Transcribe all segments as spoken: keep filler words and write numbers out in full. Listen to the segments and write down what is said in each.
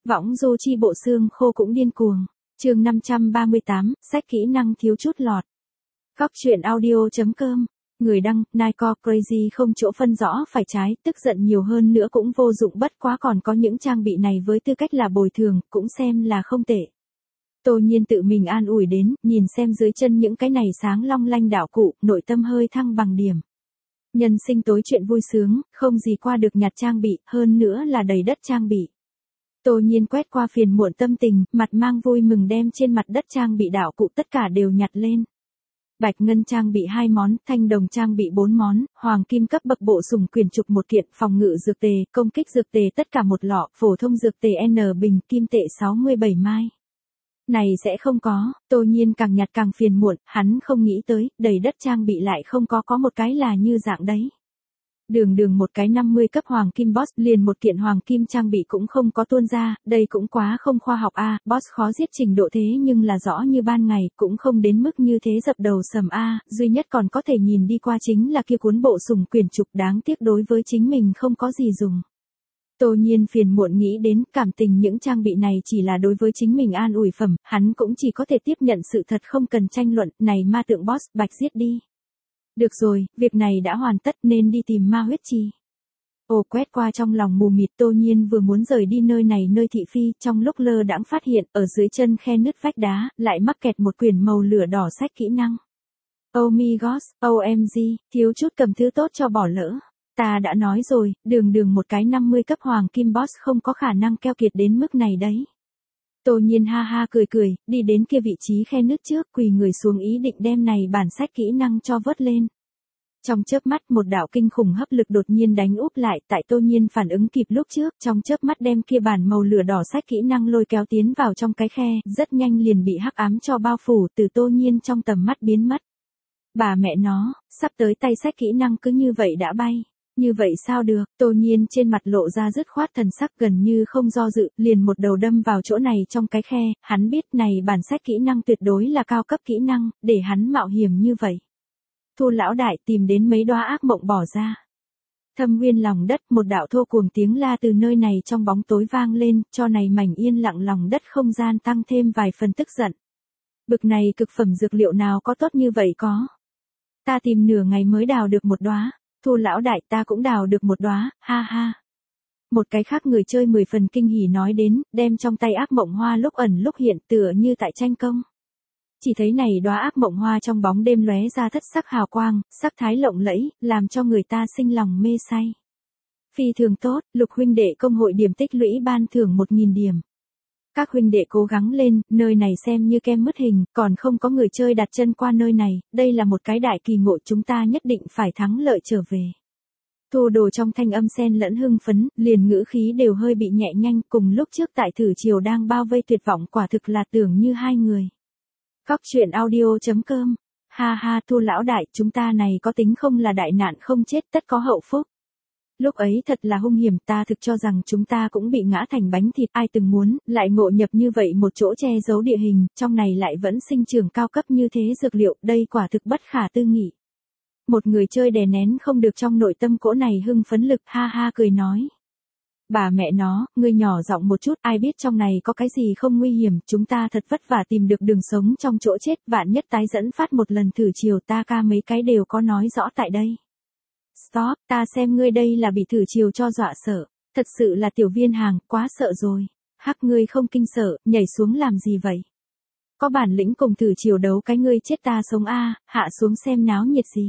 Võng du chi bộ xương khô cũng điên cuồng. Chương năm trăm ba mươi tám, sách kỹ năng thiếu chút lọt. Góc truyện audio.com. Người đăng, Nike Crazy không chỗ phân rõ phải trái, tức giận nhiều hơn nữa cũng vô dụng, bất quá còn có những trang bị này với tư cách là bồi thường, cũng xem là không tệ. Tô Nhiên tự mình an ủi đến, nhìn xem dưới chân những cái này sáng long lanh đạo cụ, nội tâm hơi thăng bằng điểm. Nhân sinh tối chuyện vui sướng, không gì qua được nhặt trang bị, hơn nữa là đầy đất trang bị. Tô Nhiên quét qua phiền muộn tâm tình, mặt mang vui mừng đem trên mặt đất trang bị đạo cụ tất cả đều nhặt lên. Bạch ngân trang bị hai món, thanh đồng trang bị bốn món, hoàng kim cấp bậc bộ sủng quyển trục một kiện, phòng ngự dược tề, công kích dược tề tất cả một lọ, phổ thông dược tề N bình, kim tệ sáu mươi bảy mai. Này sẽ không có, Tô Nhiên càng nhặt càng phiền muộn, hắn không nghĩ tới, đầy đất trang bị lại không có có một cái là như dạng đấy. Đường đường một cái năm mươi cấp hoàng kim boss, liền một kiện hoàng kim trang bị cũng không có tuôn ra, đây cũng quá không khoa học a, à, boss khó giết trình độ thế nhưng là rõ như ban ngày, cũng không đến mức như thế dập đầu sầm a, à, duy nhất còn có thể nhìn đi qua chính là kia cuốn bộ sủng quyển trục, đáng tiếc đối với chính mình không có gì dùng. Tô Nhiên phiền muộn nghĩ đến, cảm tình những trang bị này chỉ là đối với chính mình an ủi phẩm, hắn cũng chỉ có thể tiếp nhận sự thật không cần tranh luận, này ma tượng boss, bạch giết đi. Được rồi, việc này đã hoàn tất nên đi tìm ma huyết chi. Ồ, quét qua trong lòng mù mịt, Tô Nhiên vừa muốn rời đi nơi này nơi thị phi, trong lúc lơ đãng phát hiện, ở dưới chân khe nứt vách đá, lại mắc kẹt một quyển màu lửa đỏ sách kỹ năng. Oh my gosh, O M G, thiếu chút cầm thứ tốt cho bỏ lỡ. Ta đã nói rồi, đường đường một cái năm mươi cấp hoàng kim boss không có khả năng keo kiệt đến mức này đấy. Tô Nhiên ha ha cười cười, đi đến kia vị trí khe nứt trước, quỳ người xuống ý định đem này bản sách kỹ năng cho vớt lên. Trong chớp mắt một đạo kinh khủng hấp lực đột nhiên đánh úp lại, tại Tô Nhiên phản ứng kịp lúc trước, trong chớp mắt đem kia bản màu lửa đỏ sách kỹ năng lôi kéo tiến vào trong cái khe, rất nhanh liền bị hắc ám cho bao phủ, từ Tô Nhiên trong tầm mắt biến mất. Bà mẹ nó, sắp tới tay sách kỹ năng cứ như vậy đã bay. Như vậy sao được, Tô Nhiên trên mặt lộ ra dứt khoát thần sắc, gần như không do dự, liền một đầu đâm vào chỗ này trong cái khe, hắn biết này bản sách kỹ năng tuyệt đối là cao cấp kỹ năng, để hắn mạo hiểm như vậy. Thu lão đại tìm đến mấy đóa ác mộng bỏ ra. Thâm nguyên lòng đất, một đạo thô cuồng tiếng la từ nơi này trong bóng tối vang lên, cho này mảnh yên lặng lòng đất không gian tăng thêm vài phần tức giận. Bực này cực phẩm dược liệu nào có tốt như vậy có. Ta tìm nửa ngày mới đào được một đóa. Thu lão đại, ta cũng đào được một đóa, ha ha. Một cái khác người chơi mười phần kinh hỉ nói đến, đem trong tay ác mộng hoa lúc ẩn lúc hiện, tựa như tại tranh công. Chỉ thấy này đóa ác mộng hoa trong bóng đêm lóe ra thất sắc hào quang, sắc thái lộng lẫy, làm cho người ta sinh lòng mê say. Phi thường tốt, Lục huynh đệ công hội điểm tích lũy ban thưởng một nghìn điểm. Các huynh đệ cố gắng lên, nơi này xem như kem mứt hình, còn không có người chơi đặt chân qua nơi này, đây là một cái đại kỳ ngộ, chúng ta nhất định phải thắng lợi trở về. Thu đồ trong thanh âm xen lẫn hưng phấn, liền ngữ khí đều hơi bị nhẹ nhanh, cùng lúc trước tại thử chiều đang bao vây tuyệt vọng, quả thực là tưởng như hai người. Góc truyện audio.com. Ha ha, Thu lão đại, chúng ta này có tính không là đại nạn không chết tất có hậu phúc. Lúc ấy thật là hung hiểm, ta thực cho rằng chúng ta cũng bị ngã thành bánh thịt, ai từng muốn, lại ngộ nhập như vậy một chỗ che giấu địa hình, trong này lại vẫn sinh trưởng cao cấp như thế dược liệu, đây quả thực bất khả tư nghị. Một người chơi đè nén không được trong nội tâm cỗ này hưng phấn lực, ha ha cười nói. Bà mẹ nó, ngươi nhỏ giọng một chút, ai biết trong này có cái gì không nguy hiểm, chúng ta thật vất vả tìm được đường sống trong chỗ chết, vạn nhất tái dẫn phát một lần thử chiều, ta ca mấy cái đều có nói rõ tại đây. Stop, ta xem ngươi đây là bị thử chiều cho dọa sợ, thật sự là tiểu viên hàng, quá sợ rồi. Hắc, ngươi không kinh sợ, nhảy xuống làm gì vậy? Có bản lĩnh cùng thử chiều đấu cái ngươi chết ta sống a, hạ xuống xem náo nhiệt gì.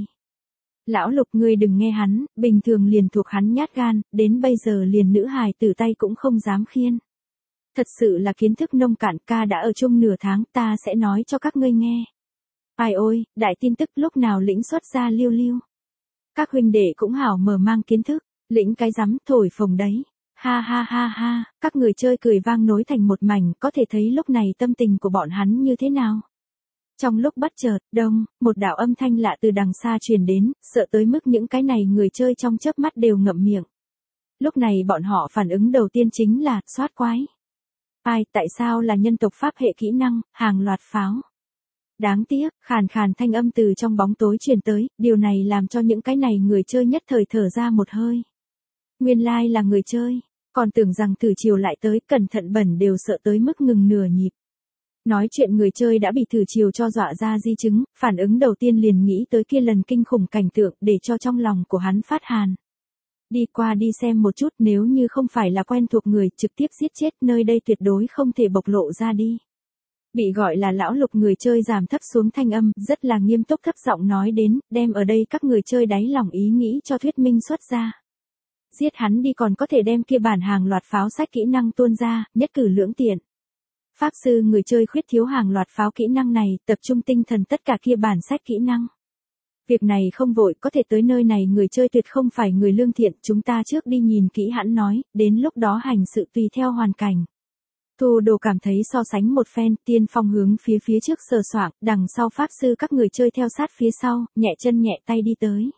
Lão Lục, ngươi đừng nghe hắn, bình thường liền thuộc hắn nhát gan, đến bây giờ liền nữ hài tử tay cũng không dám khiên. Thật sự là kiến thức nông cạn, ca đã ở chung nửa tháng, ta sẽ nói cho các ngươi nghe. Ai ôi, đại tin tức lúc nào lĩnh xuất ra liêu liêu. Các huynh đệ cũng hảo mở mang kiến thức, lĩnh cái rắm thổi phồng đấy. Ha ha ha ha, các người chơi cười vang nối thành một mảnh, có thể thấy lúc này tâm tình của bọn hắn như thế nào. Trong lúc bất chợt, đông, một đạo âm thanh lạ từ đằng xa truyền đến, sợ tới mức những cái này người chơi trong chớp mắt đều ngậm miệng. Lúc này bọn họ phản ứng đầu tiên chính là, soát quái. Ai, tại sao là nhân tộc pháp hệ kỹ năng, hàng loạt pháo. Đáng tiếc, khàn khàn thanh âm từ trong bóng tối truyền tới, điều này làm cho những cái này người chơi nhất thời thở ra một hơi. Nguyên lai là người chơi, Còn tưởng rằng thử chiều lại tới, cẩn thận bẩn đều sợ tới mức ngừng nửa nhịp. Nói chuyện người chơi đã bị thử chiều cho dọa ra di chứng, phản ứng đầu tiên liền nghĩ tới kia lần kinh khủng cảnh tượng để cho trong lòng của hắn phát hàn. Đi qua đi xem một chút, nếu như không phải là quen thuộc người trực tiếp giết chết, nơi đây tuyệt đối không thể bộc lộ ra đi. Bị gọi là lão Lục người chơi giảm thấp xuống thanh âm, rất là nghiêm túc thấp giọng nói đến, đem ở đây các người chơi đáy lòng ý nghĩ cho thuyết minh xuất ra. Giết hắn đi, còn có thể đem kia bản hàng loạt pháo sách kỹ năng tuôn ra, nhất cử lưỡng tiện. Pháp sư người chơi khuyết thiếu hàng loạt pháo kỹ năng này, tập trung tinh thần tất cả kia bản sách kỹ năng. Việc này không vội, có thể tới nơi này người chơi tuyệt không phải người lương thiện, chúng ta trước đi nhìn kỹ hãn nói, đến lúc đó hành sự tùy theo hoàn cảnh. Thu Đồ cảm thấy so sánh một phen, tiên phong hướng phía phía trước sờ soạng, đằng sau pháp sư các người chơi theo sát phía sau, nhẹ chân nhẹ tay đi tới.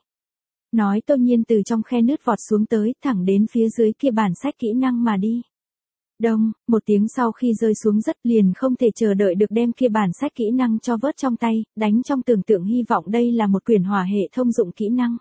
Nói Tô Nhiên từ trong khe nứt vọt xuống tới, thẳng đến phía dưới kia bản sách kỹ năng mà đi. Đông, một tiếng sau khi rơi xuống rất liền không thể chờ đợi được đem kia bản sách kỹ năng cho vớt trong tay, đánh trong tưởng tượng hy vọng đây là một quyển hỏa hệ thông dụng kỹ năng.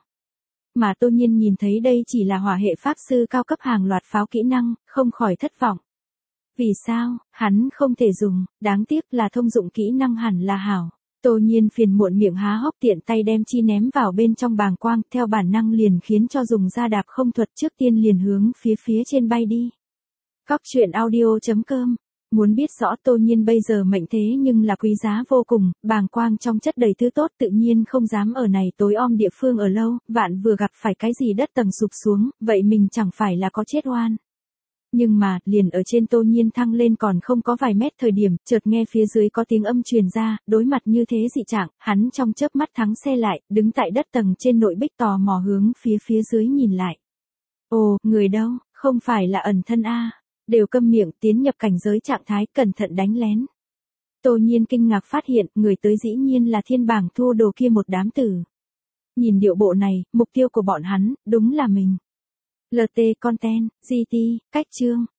Mà Tô Nhiên nhìn thấy đây chỉ là hỏa hệ pháp sư cao cấp hàng loạt pháo kỹ năng, không khỏi thất vọng. Vì sao, hắn không thể dùng, đáng tiếc là thông dụng kỹ năng hẳn là hảo. Tô Nhiên phiền muộn miệng há hốc tiện tay đem chi ném vào bên trong bàng quang, theo bản năng liền khiến cho dùng ra đạp không thuật trước tiên liền hướng phía phía trên bay đi. Cóc truyện audio chấm com. Muốn biết rõ Tô Nhiên bây giờ mệnh thế nhưng là quý giá vô cùng, bàng quang trong chất đầy thứ tốt tự nhiên không dám ở này tối om địa phương ở lâu, vạn vừa gặp phải cái gì đất tầng sụp xuống, vậy mình chẳng phải là có chết oan. Nhưng mà, liền ở trên Tô Nhiên thăng lên còn không có vài mét thời điểm, chợt nghe phía dưới có tiếng âm truyền ra, đối mặt như thế dị trạng, hắn trong chớp mắt thắng xe lại, đứng tại đất tầng trên nội bích tò mò hướng phía phía dưới nhìn lại. Ồ, người đâu, không phải là ẩn thân a? Đều câm miệng, tiến nhập cảnh giới trạng thái, cẩn thận đánh lén. Tô Nhiên kinh ngạc phát hiện, người tới dĩ nhiên là thiên bảng Thu Đồ kia một đám tử. Nhìn điệu bộ này, mục tiêu của bọn hắn, đúng là mình. lờ tê Content, giê tê, cách chương.